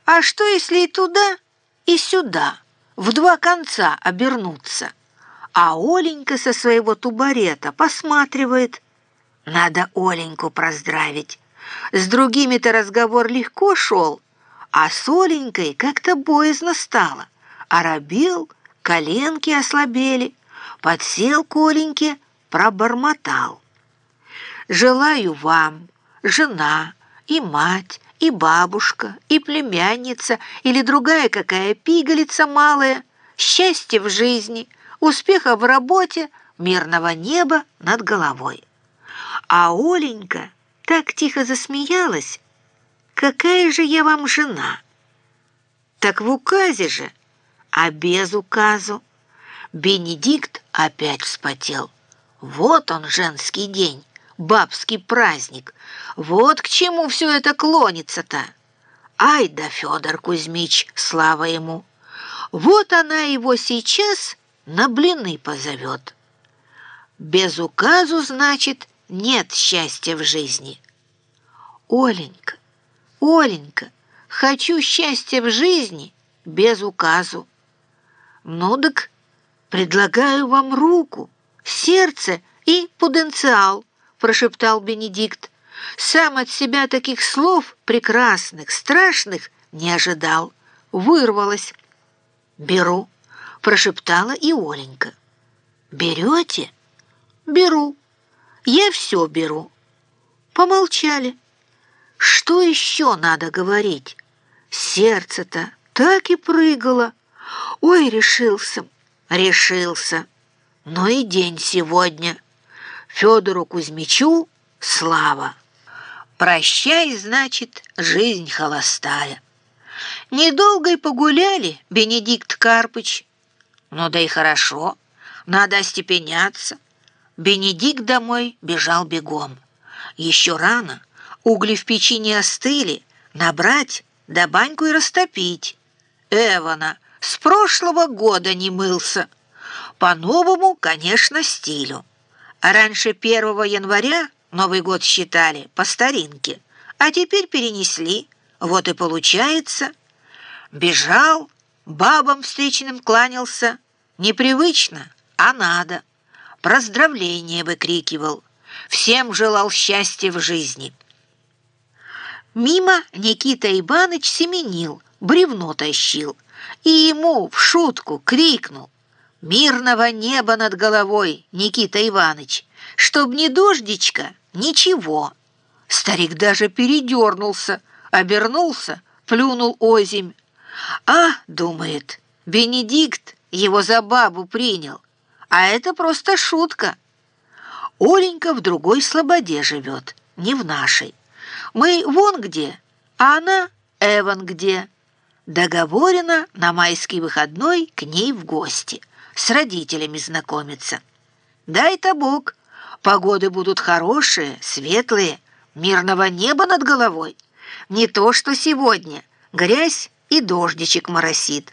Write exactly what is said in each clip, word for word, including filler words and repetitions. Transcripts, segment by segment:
А что, если и туда, и сюда, в два конца обернуться? А Оленька со своего тубарета посматривает. Надо Оленьку поздравить. С другими-то разговор легко шел, а с Оленькой как-то боязно стало. Оробел, коленки ослабели. Подсел к Оленьке, пробормотал: «Желаю вам, жена, и мать, и бабушка, и племянница, или другая какая пигалица малая, счастья в жизни, успеха в работе, мирного неба над головой». А Оленька так тихо засмеялась: «Какая же я вам жена?» Так в указе же, а без указу. Бенедикт опять вспотел. Вот он, женский день, бабский праздник. Вот к чему все это клонится-то. Ай да Федор Кузьмич, слава ему! Вот она его сейчас на блины позовет. Без указу, значит, нет счастья в жизни. Оленька, Оленька, хочу счастья в жизни без указу. Ну так предлагаю вам руку, сердце и потенциал, прошептал Бенедикт. Сам от себя таких слов прекрасных, страшных не ожидал. Вырвалось. «Беру», прошептала и Оленька. «Берете?» «Беру. Я все беру». Помолчали. Что еще надо говорить? Сердце-то так и прыгало. Ой, решился, решился. Ну и день сегодня. Федору Кузьмичу слава. Прощай, значит, жизнь холостая. Недолго и погуляли, Бенедикт Карпыч. Ну да и хорошо, надо остепеняться. Бенедикт домой бежал бегом. Еще рано, угли в печи не остыли, набрать, да баньку и растопить. Эвана с прошлого года не мылся. По новому, конечно, стилю. А раньше первого января Новый год считали по старинке, а теперь перенесли. Вот и получается. Бежал, бабам встречным кланялся. Непривычно, а надо. Поздравления выкрикивал. Всем желал счастья в жизни. Мимо Никита Иваныч семенил, бревно тащил, и ему в шутку крикнул: «Мирного неба над головой, Никита Иваныч, чтоб ни дождичка, ничего». Старик даже передернулся, обернулся, плюнул озимь. «А, — думает, — Бенедикт его за бабу принял, а это просто шутка. Оленька в другой слободе живет, не в нашей. Мы вон где, а она эван где. Договорено на майский выходной к ней в гости, с родителями знакомиться. Дай-то Бог, погоды будут хорошие, светлые, мирного неба над головой. Не то что сегодня, грязь и дождичек моросит».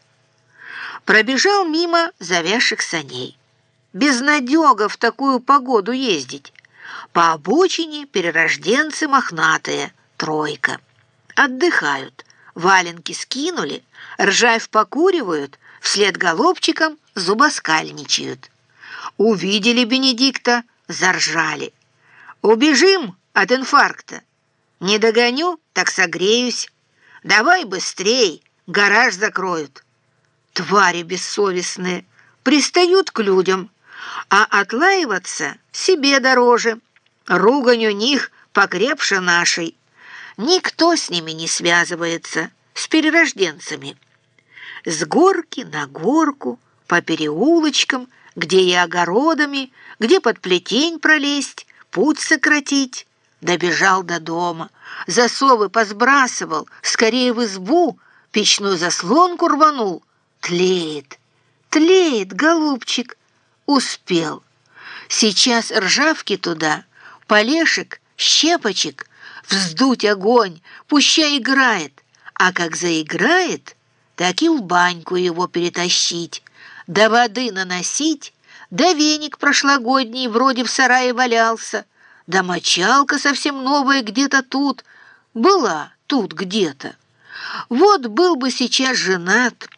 Пробежал мимо завязших саней. Безнадега в такую погоду ездить. По обочине перерожденцы мохнатые, тройка. Отдыхают, валенки скинули, ржавь покуривают, вслед голубчикам зубоскальничают. Увидели Бенедикта, заржали. «Убежим от инфаркта. Не догоню, так согреюсь. Давай быстрей, гараж закроют». Твари бессовестные, пристают к людям, а отлаиваться себе дороже. Ругань у них покрепше нашей. Никто с ними не связывается, с перерожденцами. С горки на горку, по переулочкам, где и огородами, где под плетень пролезть, путь сократить. Добежал до дома, засовы посбрасывал, скорее в избу, печную заслонку рванул. Тлеет, тлеет, голубчик. Успел. Сейчас ржавки туда, полешек, щепочек, вздуть огонь, пущай играет. А как заиграет, так и в баньку его перетащить, до воды наносить, да веник прошлогодний вроде в сарае валялся, да мочалка совсем новая где-то тут, была тут где-то. Вот был бы сейчас женат,